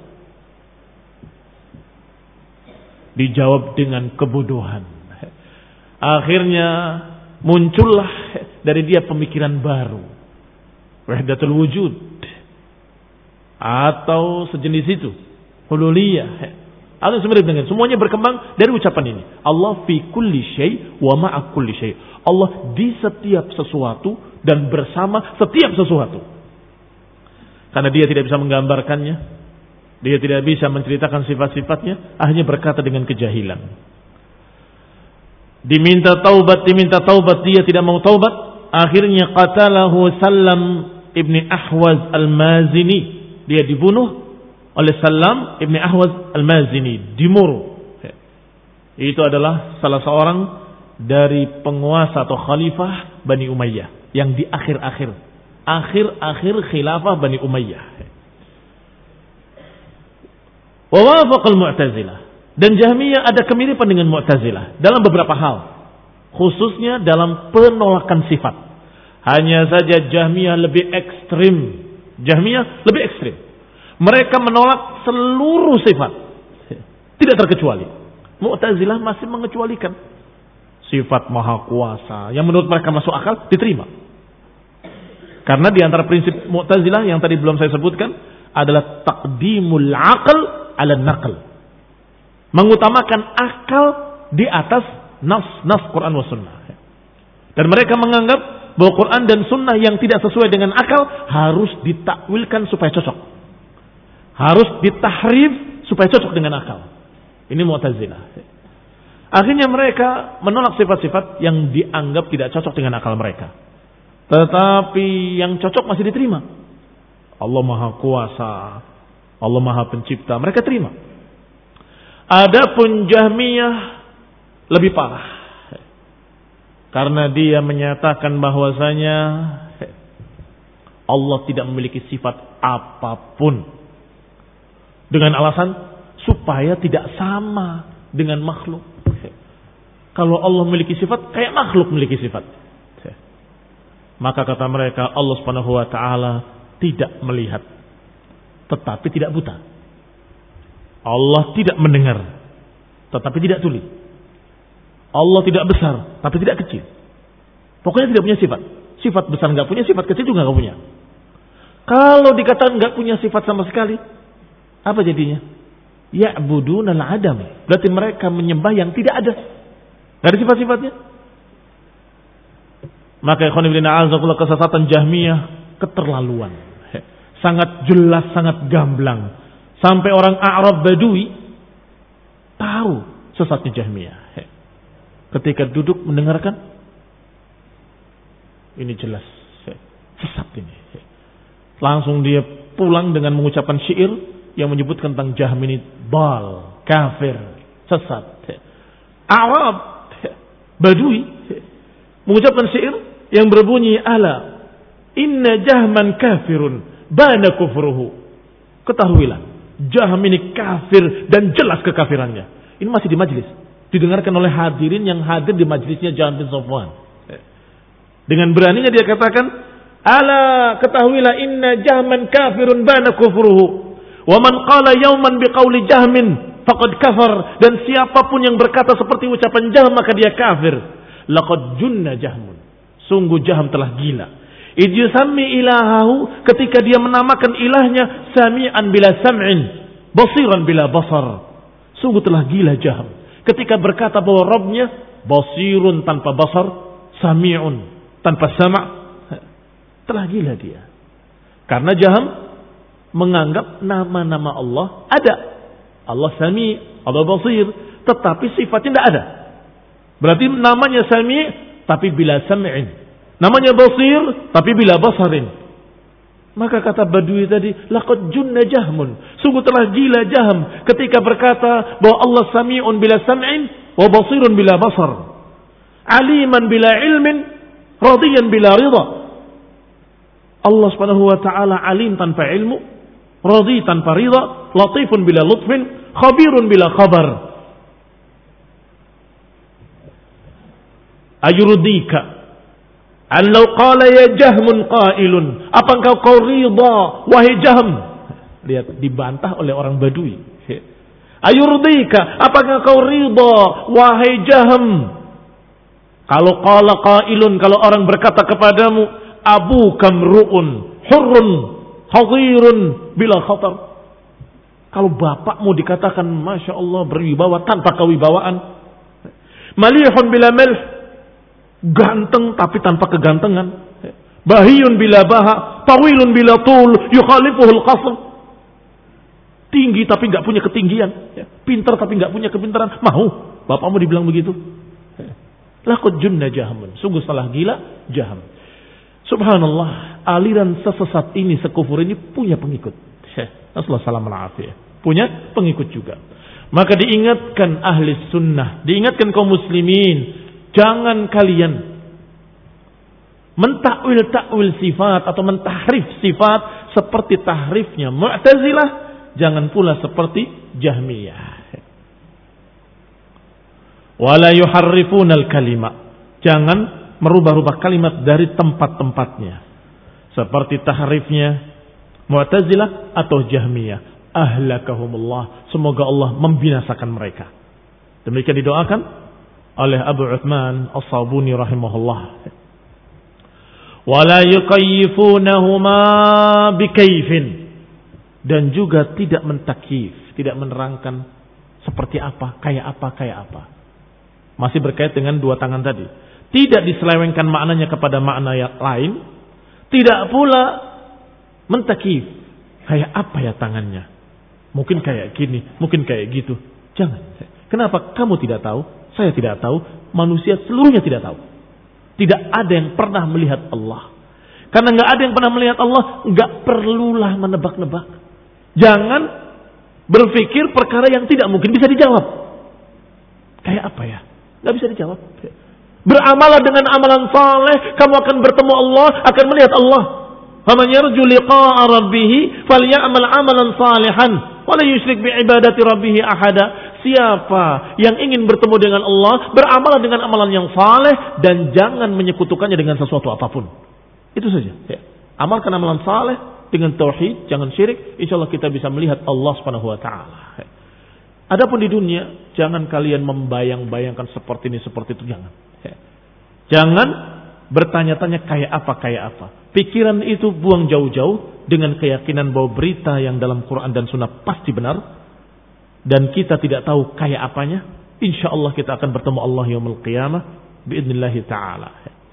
Dijawab dengan kebodohan. Akhirnya muncullah dari dia pemikiran baru, wahdatul wujud, atau sejenis itu, hululiyah, atau semirip dengan, semuanya berkembang dari ucapan ini. Allah fi kulli syai' wa ma'a kulli syai'. Allah di setiap sesuatu dan bersama setiap sesuatu. Karena dia tidak bisa menggambarkannya, dia tidak bisa menceritakan sifat-sifatnya, hanya berkata dengan kejahilan. Diminta taubat, diminta taubat, dia tidak mau taubat. Akhirnya qatalahu Sallam ibni Ahwaz al-Mazini. Dia dibunuh oleh Sallam ibni Ahwaz al-Mazini di Muru. Itu adalah salah seorang dari penguasa atau khalifah Bani Umayyah yang di akhir-akhir akhir-akhir khilafah Bani Umayyah. Wa wafaqal Mu'tazilah. Dan Jahmiyah ada kemiripan dengan Mu'tazilah dalam beberapa hal, khususnya dalam penolakan sifat. Hanya saja Jahmiyah lebih ekstrim. Jahmiyah lebih ekstrim. Mereka menolak seluruh sifat, tidak terkecuali. Mu'tazilah masih mengecualikan sifat maha kuasa yang menurut mereka masuk akal, diterima. Karena di antara prinsip Mu'tazilah yang tadi belum saya sebutkan adalah taqdimul aql ala naql. Mengutamakan akal di atas nas-nas Quran wa sunnah. Dan mereka menganggap bahwa Quran dan sunnah yang tidak sesuai dengan akal harus ditakwilkan supaya cocok. Harus ditahrif supaya cocok dengan akal. Ini Mu'tazilah. Akhirnya mereka menolak sifat-sifat yang dianggap tidak cocok dengan akal mereka. Tetapi yang cocok masih diterima. Allah Maha Kuasa, Allah Maha Pencipta, mereka terima. Adapun Jahmiyah lebih parah. Karena dia menyatakan bahwasanya Allah tidak memiliki sifat apapun. Dengan alasan supaya tidak sama dengan makhluk. Kalau Allah memiliki sifat, kayak makhluk memiliki sifat. Maka kata mereka, Allah Subhanahu wa taala tidak melihat, tetapi tidak buta. Allah tidak mendengar, tetapi tidak tuli. Allah tidak besar, tapi tidak kecil. Pokoknya tidak punya sifat. Sifat besar nggak punya, sifat kecil juga nggak punya. Kalau dikatakan nggak punya sifat sama sekali, apa jadinya? Ya'budunal adam. Berarti mereka menyembah yang tidak ada. Nggak ada sifat-sifatnya. Maka ikhwan fillah a'azakumullah, kesesatan Jahmiyah keterlaluan. Sangat jelas, sangat gamblang. Sampai orang Arab Badui tahu sesatnya Jahmiyah. Ketika duduk mendengarkan, ini jelas sesat ini. Langsung dia pulang dengan mengucapkan syair yang menyebutkan tentang Jahm ini bal, kafir, sesat. Arab Badui mengucapkan syair yang berbunyi ala inna Jahman kafirun bana kufruhu. Ketahuilah, Jahm ini kafir dan jelas kekafirannya. Ini masih di majlis, didengarkan oleh hadirin yang hadir di majlisnya Jahm bin Safwan. Dengan beraninya dia katakan, ala ketahuilah inna Jahman kafirun bana kufruhu. Wa man qala yawman biqauli Jahmin faqad kafar, dan siapapun yang berkata seperti ucapan Jahm maka dia kafir. Laqad junna Jahmun, sungguh Jahm telah gila. Idh yusammi ilahahu, ketika dia menamakan ilahnya sami'an bila sam'in, basiran bila basar. Sungguh telah gila Jahm ketika berkata bahwa Rabbnya basirun tanpa basar, sami'un tanpa sama'. Telah gila dia. Karena Jahm menganggap nama-nama Allah ada. Allah Sami, Allah Basir, tetapi sifatnya tidak ada. Berarti namanya Sami, tapi bila sam'in. Namanya Basir, tapi bila basarin. Maka kata Badui tadi, laqad junna Jahmun, sungguh telah gila Jahm ketika berkata bahwa Allah Sami'un bila sam'in, wa Basirun bila basar, aliman bila ilmin, radiyan bila ridha. Allah Subhanahu wa taala alim tanpa ilmu, radhi tanpa ridha, latifun bila lutfin, khabirun bila khabar. Ayurdika an law qala ya Jahmun qailun, apa engkau kau ridha wahai Jahm? Lihat, dibantah oleh orang Badui. Ayurdika, apakah kau ridha wahai Jahm? Kalau qala qailun, kalau orang berkata kepadamu abu kamruun hurrun hadirun bila khatar. Kalau bapakmu dikatakan masya Allah berwibawa tanpa kewibawaan, malihun bila melh, ganteng tapi tanpa kegantengan, bahiyun bila baha, tawilun bila tul, yukhalifuhul qasr, tinggi tapi nggak punya ketinggian, pintar tapi nggak punya kepintaran. Mau bapakmu dibilang begitu? Laqad junna Jahmun, sungguh salah gila Jahm. Subhanallah, aliran sesesat ini, sekufur ini punya pengikut. Assalamualaikum, punya pengikut juga. Maka diingatkan ahli sunnah, diingatkan kaum muslimin, jangan kalian mentakwil-takwil sifat atau mentahrif sifat seperti tahrifnya Mu'tazilah jangan pula seperti Jahmiyah. Wala yuharrifunal kalima, jangan merubah-rubah kalimat dari tempat-tempatnya, seperti tahrifnya Mu'tazilah atau Jahmiyah. Ahlakahumullah, semoga Allah membinasakan mereka. Demikian didoakan oleh Abu Uthman As-Sabuni rahimahullah. Wala yuqayyifunahuma bikaifin, dan juga tidak mentakif, tidak menerangkan seperti apa, kayak apa, kayak apa. Masih berkait dengan dua tangan tadi. Tidak diselewengkan maknanya kepada makna yang lain, tidak pula mentakif, kayak apa ya tangannya, mungkin kayak gini, mungkin kayak gitu. Jangan. Kenapa? Kamu tidak tahu, saya tidak tahu, manusia seluruhnya tidak tahu. Tidak ada yang pernah melihat Allah. Karena nggak ada yang pernah melihat Allah, nggak perlulah menebak-nebak. Jangan berpikir perkara yang tidak mungkin bisa dijawab. Kayak apa ya? Nggak bisa dijawab. Beramalah dengan amalan saleh, kamu akan bertemu Allah, akan melihat Allah. Faman yarju liqa'a rabbih falyamal 'amalan salihan wa la yusyrik bi ibadati rabbih ahada. Siapa yang ingin bertemu dengan Allah, beramal dengan amalan yang saleh dan jangan menyekutukannya dengan sesuatu apapun. Itu saja. Ya. Amalkan amalan saleh dengan tauhid, jangan syirik, insyaallah kita bisa melihat Allah Subhanahu wa taala. Ya. Adapun di dunia, jangan kalian membayang-bayangkan seperti ini, seperti itu, jangan. Ya. Jangan bertanya-tanya kayak apa, kayak apa. Pikiran itu buang jauh-jauh dengan keyakinan bahwa berita yang dalam Quran dan Sunnah pasti benar. Dan kita tidak tahu kayak apanya. Insya Allah kita akan bertemu Allah yaumul qiyamah biidnillahi ta'ala.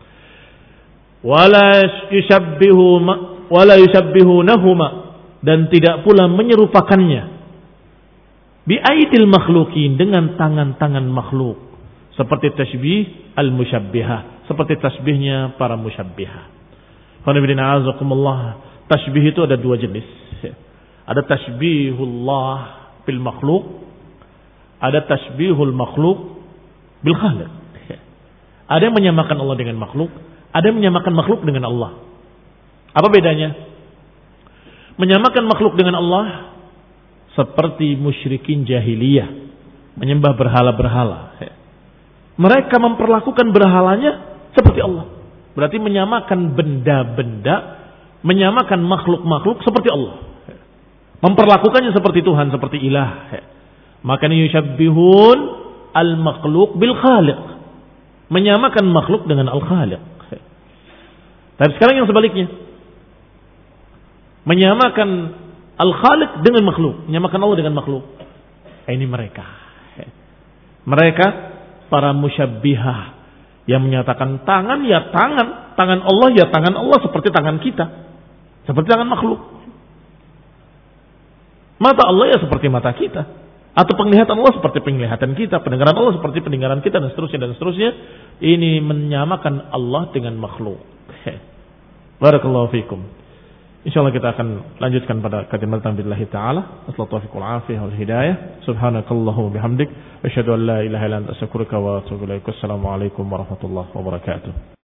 Wala yushabbihu wala yushabbihunahuma, dan tidak pula menyerupakannya bi aidil makhluqin, dengan tangan-tangan makhluk, seperti tasbih al-musyabbihah, seperti tasbihnya para musyabbihah. Tasbih itu ada dua jenis. Ada tasbihullah bil makhluk, ada tasbihul makhluk bil khaliq. Ada yang menyamakan Allah dengan makhluk, ada yang menyamakan makhluk dengan Allah. Apa bedanya? Menyamakan makhluk dengan Allah seperti musyrikin jahiliyah, menyembah berhala-berhala. Mereka memperlakukan berhalanya seperti Allah. Berarti menyamakan benda-benda, menyamakan makhluk-makhluk seperti Allah. Memperlakukannya seperti Tuhan, seperti ilah. Makanya yushabbihun al-makhluq bil khaliq, menyamakan makhluk dengan al-khaliq. Tapi sekarang yang sebaliknya, menyamakan al-khaliq dengan makhluk, menyamakan Allah dengan makhluk. Ini mereka. Mereka para musyabbihah yang menyatakan tangan ya tangan, tangan Allah ya tangan Allah seperti tangan kita, seperti tangan makhluk. Mata Allah ya seperti mata kita, atau penglihatan Allah seperti penglihatan kita, pendengaran Allah seperti pendengaran kita, dan seterusnya dan seterusnya. Ini menyamakan Allah dengan makhluk. Barakallahu fikum. Insyaallah kita akan lanjutkan pada kajian tentang billahi taala. Assalamualaikum warahmatullahi wabarakatuh wal hidayah. Subhanakallahumma bihamdik asyhadu an la ilaha illa anta astaghfiruka wa atubu ilaik. Assalamualaikum warahmatullahi wabarakatuh.